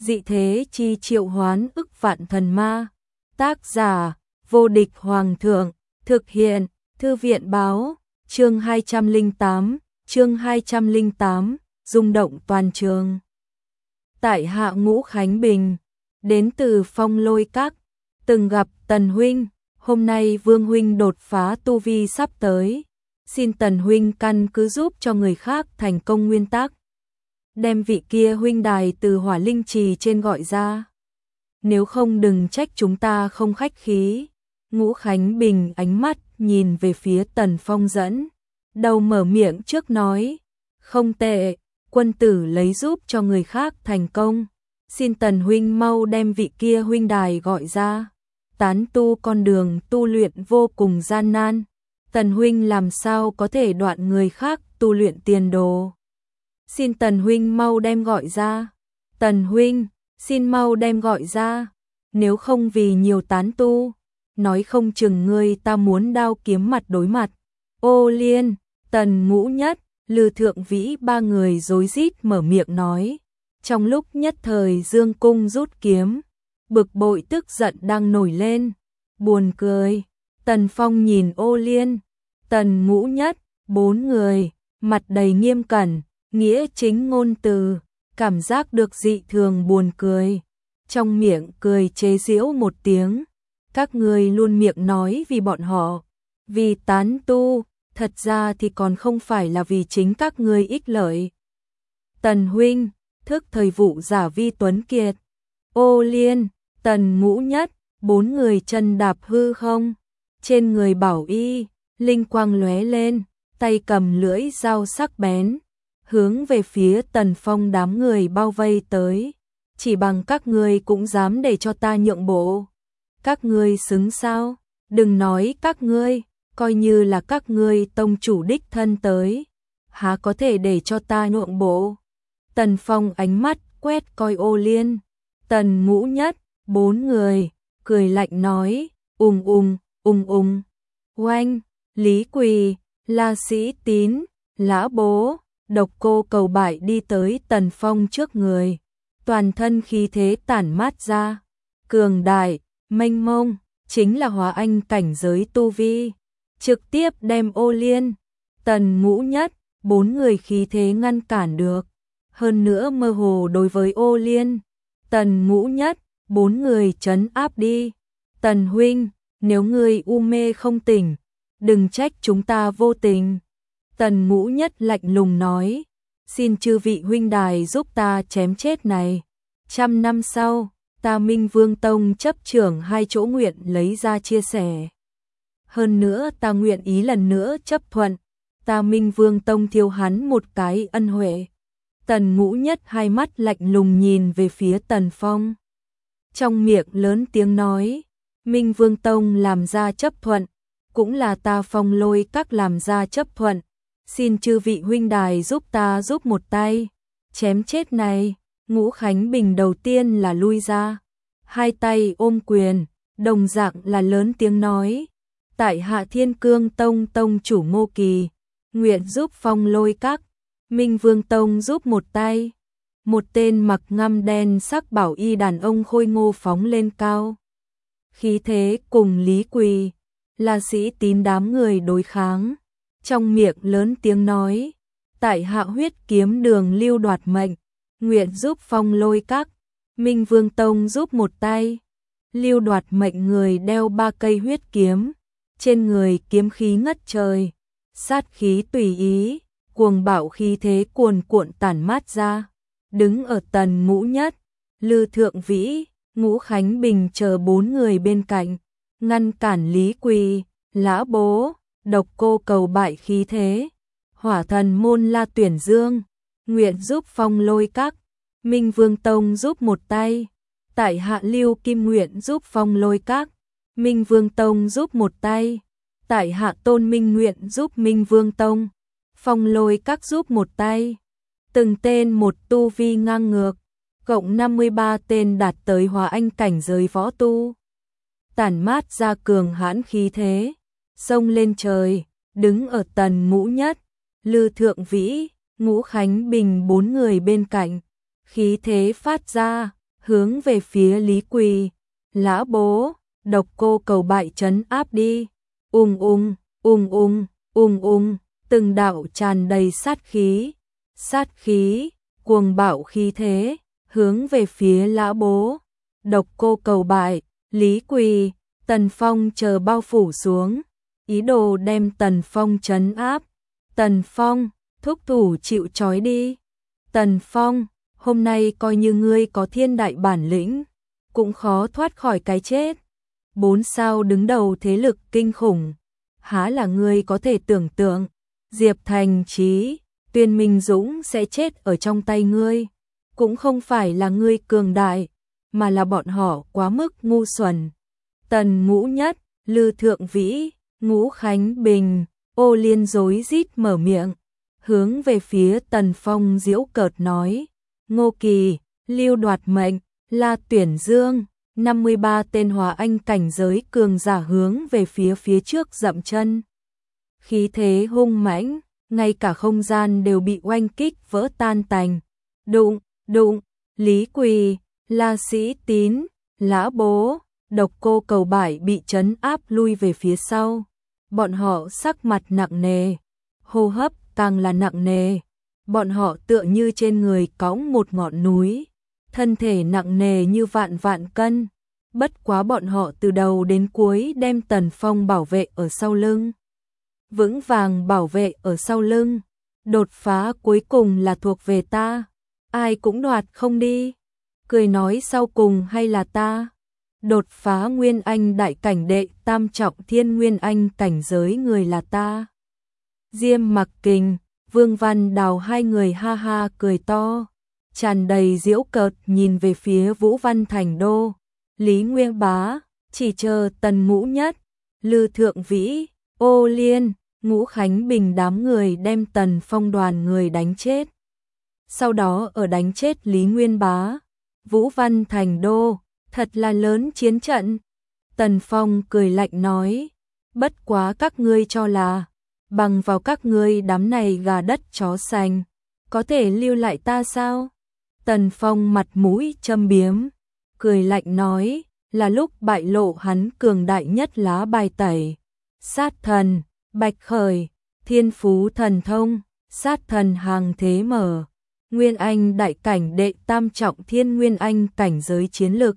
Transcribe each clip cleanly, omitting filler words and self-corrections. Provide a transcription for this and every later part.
dị thế chi triệu hoán ức vạn thần ma. Tác giả, vô địch hoàng thượng, thực hiện, thư viện báo, chương 208, rung động toàn trường. Tại hạ Ngũ Khánh Bình, đến từ Phong Lôi Các, từng gặp Tần huynh, hôm nay Vương huynh đột phá tu vi sắp tới, xin Tần huynh căn cứ giúp cho người khác thành công nguyên tắc. Đem vị kia huynh đài từ Hỏa Linh Trì trên gọi ra. Nếu không đừng trách chúng ta không khách khí. Ngũ Khánh Bình ánh mắt nhìn về phía Tần Phong dẫn, đầu mở miệng trước nói, không tệ, quân tử lấy giúp cho người khác thành công, xin Tần huynh mau đem vị kia huynh đài gọi ra. Tán tu con đường tu luyện vô cùng gian nan, Tần huynh làm sao có thể đoạn người khác tu luyện tiền đồ. Xin Tần huynh mau đem gọi ra. Tần huynh, xin mau đem gọi ra. Nếu không vì nhiều tán tu, nói không chừng ngươi ta muốn đao kiếm mặt đối mặt. Ô Liên, Tần Ngũ Nhất, Lư Thượng Vĩ ba người rối rít mở miệng nói. Trong lúc nhất thời Dương Cung rút kiếm, bực bội tức giận đang nổi lên. Buồn cười, Tần Phong nhìn Ô Liên, Tần Ngũ Nhất, bốn người, mặt đầy nghiêm cẩn, nghĩa chính ngôn từ, cảm giác được dị thường buồn cười. Trong miệng cười chế giễu một tiếng, các người luôn miệng nói vì bọn họ, vì tán tu, thật ra thì còn không phải là vì chính các người ích lợi. Tần huynh, thức thời vụ giả vi tuấn kiệt. Ô Liên, Tần Ngũ Nhất, bốn người chân đạp hư không, trên người bảo y, linh quang lóe lên, tay cầm lưỡi dao sắc bén, hướng về phía Tần Phong đám người bao vây tới. Chỉ bằng các ngươi cũng dám để cho ta nhượng bộ. Các ngươi xứng sao? Đừng nói các ngươi, coi như là các ngươi tông chủ đích thân tới, há có thể để cho ta nhượng bộ. Tần Phong ánh mắt quét coi Ô Liên, Tần Ngũ Nhất, bốn người, cười lạnh nói, oanh, Lý Quỳ, La Sĩ Tín, Lã Bố, Độc Cô cầu bại đi tới Tần Phong trước người, toàn thân khí thế tản mát ra, cường đại, mênh mông, chính là hóa anh cảnh giới tu vi, trực tiếp đem Ô Liên, Tần Ngũ Nhất, bốn người khí thế ngăn cản được, hơn nữa mơ hồ đối với Ô Liên, Tần Ngũ Nhất, bốn người trấn áp đi. Tần huynh, nếu ngươi u mê không tỉnh, đừng trách chúng ta vô tình. Tần Ngũ Nhất lạnh lùng nói, xin chư vị huynh đài giúp ta chém chết này. 100 năm sau, ta Minh Vương Tông chấp trưởng hai chỗ nguyện lấy ra chia sẻ. Hơn nữa ta nguyện ý lần nữa chấp thuận, ta Minh Vương Tông thiêu hắn một cái ân huệ. Tần Ngũ Nhất hai mắt lạnh lùng nhìn về phía Tần Phong. Trong miệng lớn tiếng nói, Minh Vương Tông làm ra chấp thuận, cũng là ta Phong Lôi Các làm ra chấp thuận. Xin chư vị huynh đài giúp ta giúp một tay, chém chết này. Ngũ Khánh Bình đầu tiên là lui ra, hai tay ôm quyền, đồng dạng là lớn tiếng nói, tại hạ Thiên Cương Tông tông chủ Ngô Kỳ, nguyện giúp Phong Lôi Các, Minh Vương Tông giúp một tay. Một tên mặc ngăm đen sắc bảo y đàn ông khôi ngô phóng lên cao, khí thế cùng Lý Quỳ, La Sĩ Tín đám người đối kháng. Trong miệng lớn tiếng nói, tại hạ Huyết Kiếm Đường Lưu đoạt mệnh, nguyện giúp Phong Lôi Các, Minh Vương Tông giúp một tay. Lưu đoạt mệnh người đeo 3 cây huyết kiếm, trên người kiếm khí ngất trời, sát khí tùy ý, cuồng bạo khí thế cuồn cuộn tản mát ra, đứng ở Tần Ngũ Nhất, Lư Thượng Vĩ, Ngũ Khánh Bình chờ bốn người bên cạnh, ngăn cản Lý Quỳ, Lã Bố, Độc Cô cầu bại khí thế. Hỏa thần môn La Tuyển Dương, nguyện giúp Phong Lôi Các, Minh Vương Tông giúp một tay. Tại hạ Lưu Kim nguyện giúp Phong Lôi Các, Minh Vương Tông giúp một tay. Tại hạ Tôn Minh nguyện giúp Minh Vương Tông, Phong Lôi Các giúp một tay. Từng tên một tu vi ngang ngược, cộng 53 tên đạt tới hóa anh cảnh giới võ tu. Tản mát ra cường hãn khí thế, xông lên trời, đứng ở Tần Ngũ Nhất, Lư Thượng Vĩ, Ngũ Khánh Bình bốn người bên cạnh, khí thế phát ra, hướng về phía Lý Quỳ, Lã Bố, Độc Cô Cầu Bại trấn áp đi. Ung ung, từng đạo tràn đầy sát khí, cuồng bạo khí thế, hướng về phía Lã Bố, Độc Cô Cầu Bại, Lý Quỳ, Tần Phong chờ bao phủ xuống, ý đồ đem Tần Phong trấn áp. Tần Phong, thúc thủ chịu trói đi. Tần Phong, hôm nay coi như ngươi có thiên đại bản lĩnh, cũng khó thoát khỏi cái chết. 4 sao đứng đầu thế lực kinh khủng, há là ngươi có thể tưởng tượng. Diệp Thành Chí, Tuyên Minh Dũng sẽ chết ở trong tay ngươi, cũng không phải là ngươi cường đại, mà là bọn họ quá mức ngu xuẩn. Tần Ngũ Nhất, Lư Thượng Vĩ, Ngũ Khánh Bình, Ô Liên rối rít mở miệng, hướng về phía Tần Phong giễu cợt nói. Ngô Kỳ, Lưu Đoạt Mệnh, La Tuyển Dương, 53 tên Hóa Anh cảnh giới cường giả hướng về phía trước dậm chân. Khí thế hung mãnh, ngay cả không gian đều bị oanh kích vỡ tan tành. Đụng, Lý Quỳ, La Sĩ Tín, Lã Bố, Độc Cô Cầu Bại bị trấn áp lui về phía sau. Bọn họ sắc mặt nặng nề, hô hấp càng là nặng nề. Bọn họ tựa như trên người cõng một ngọn núi, thân thể nặng nề như vạn cân. Bất quá bọn họ từ đầu đến cuối đem Tần Phong bảo vệ ở sau lưng. Vững vàng bảo vệ ở sau lưng. Đột phá cuối cùng là thuộc về ta, ai cũng đoạt không đi. Cười nói sau cùng hay là ta. Đột phá Nguyên Anh đại cảnh đệ tam trọng thiên Nguyên Anh cảnh giới người là ta. Diêm Mặc Kình, Vương Văn Đào hai người ha ha cười to, tràn đầy giễu cợt nhìn về phía Vũ Văn Thành Đô. Lý Nguyên Bá, chỉ chờ Tần Ngũ Nhất, Lư Thượng Vĩ, Ô Liên, Ngũ Khánh Bình đám người đem Tần Phong đoàn người đánh chết. Sau đó ở đánh chết Lý Nguyên Bá, Vũ Văn Thành Đô, thật là lớn chiến trận. Tần Phong cười lạnh nói, bất quá các ngươi cho là, bằng vào các ngươi đám này gà đất chó sành, có thể lưu lại ta sao? Tần Phong mặt mũi châm biếm, cười lạnh nói, là lúc bại lộ hắn cường đại nhất lá bài tẩy. Sát thần, Bạch Khởi, Thiên Phú Thần Thông, sát thần hàng thế mở, Nguyên Anh đại cảnh đệ tam trọng thiên Nguyên Anh cảnh giới chiến lực.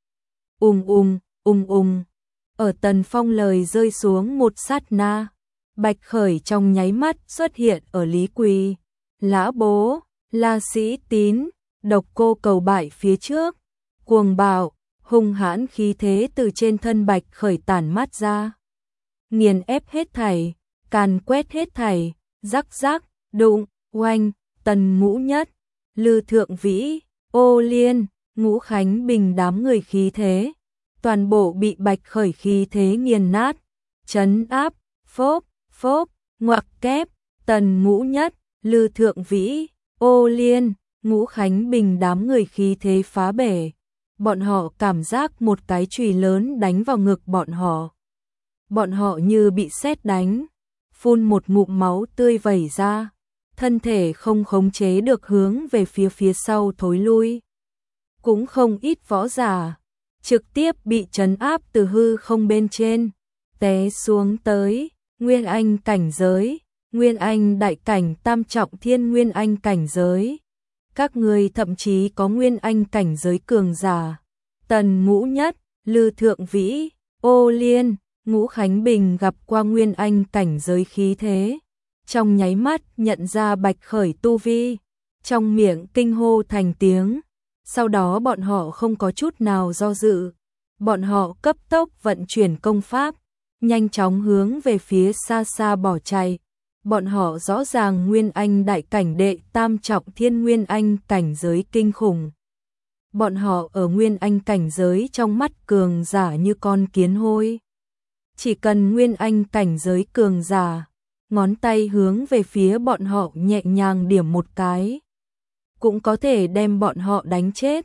Ở Tần Phong lời rơi xuống một sát na, Bạch Khởi trong nháy mắt xuất hiện ở Lý Quỳ, Lã Bố, La Sĩ Tín, Độc Cô Cầu Bại phía trước. Cuồng bạo, hung hãn khí thế từ trên thân Bạch Khởi tản mát ra. Nghiền ép hết thảy, càn quét hết thảy, rắc, đụng, oanh, Tần Ngũ Nhất, Lư Thượng Vĩ, Ô Liên, Ngũ Khánh Bình đám người khí thế, toàn bộ bị Bạch Khởi khí thế nghiền nát, trấn áp, phốp, ngoặc kép, Tần Ngũ Nhất, Lư Thượng Vĩ, Ô Liên, Ngũ Khánh Bình đám người khí thế phá bể. Bọn họ cảm giác một cái chùy lớn đánh vào ngực bọn họ. Bọn họ như bị sét đánh, phun một ngụm máu tươi vẩy ra, thân thể không khống chế được hướng về phía sau thối lui. Cũng không ít võ giả, trực tiếp bị trấn áp từ hư không bên trên, té xuống tới, Nguyên Anh cảnh giới, Nguyên Anh đại cảnh tam trọng thiên Nguyên Anh cảnh giới. Các người thậm chí có Nguyên Anh cảnh giới cường giả. Tần Ngũ Nhất, Lư Thượng Vĩ, Ô Liên, Ngũ Khánh Bình gặp qua Nguyên Anh cảnh giới khí thế, trong nháy mắt nhận ra Bạch Khởi tu vi, trong miệng kinh hô thành tiếng. Sau đó bọn họ không có chút nào do dự, bọn họ cấp tốc vận chuyển công pháp, nhanh chóng hướng về phía xa bỏ chạy. Bọn họ rõ ràng Nguyên Anh đại cảnh đệ tam trọng thiên Nguyên Anh cảnh giới kinh khủng. Bọn họ ở Nguyên Anh cảnh giới trong mắt cường giả như con kiến hôi. Chỉ cần Nguyên Anh cảnh giới cường giả, ngón tay hướng về phía bọn họ nhẹ nhàng điểm một cái, cũng có thể đem bọn họ đánh chết.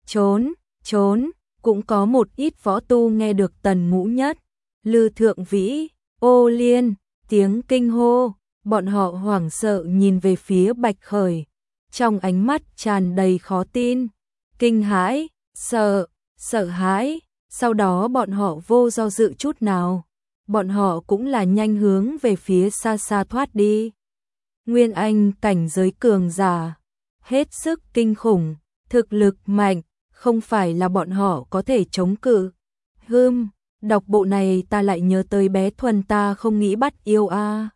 Trốn, cũng có một ít võ tu nghe được Tần Ngũ Nhất, Lư Thượng Vĩ, Ô Liên, tiếng kinh hô, bọn họ hoảng sợ nhìn về phía Bạch Khởi, trong ánh mắt tràn đầy khó tin, kinh hãi, sợ hãi, sau đó bọn họ vô do dự chút nào, bọn họ cũng là nhanh hướng về phía xa xa thoát đi. Nguyên Anh cảnh giới cường giả, hết sức kinh khủng, thực lực mạnh, không phải là bọn họ có thể chống cự. Đọc bộ này ta lại nhớ tới bé Thuần ta không nghĩ bắt yêu a.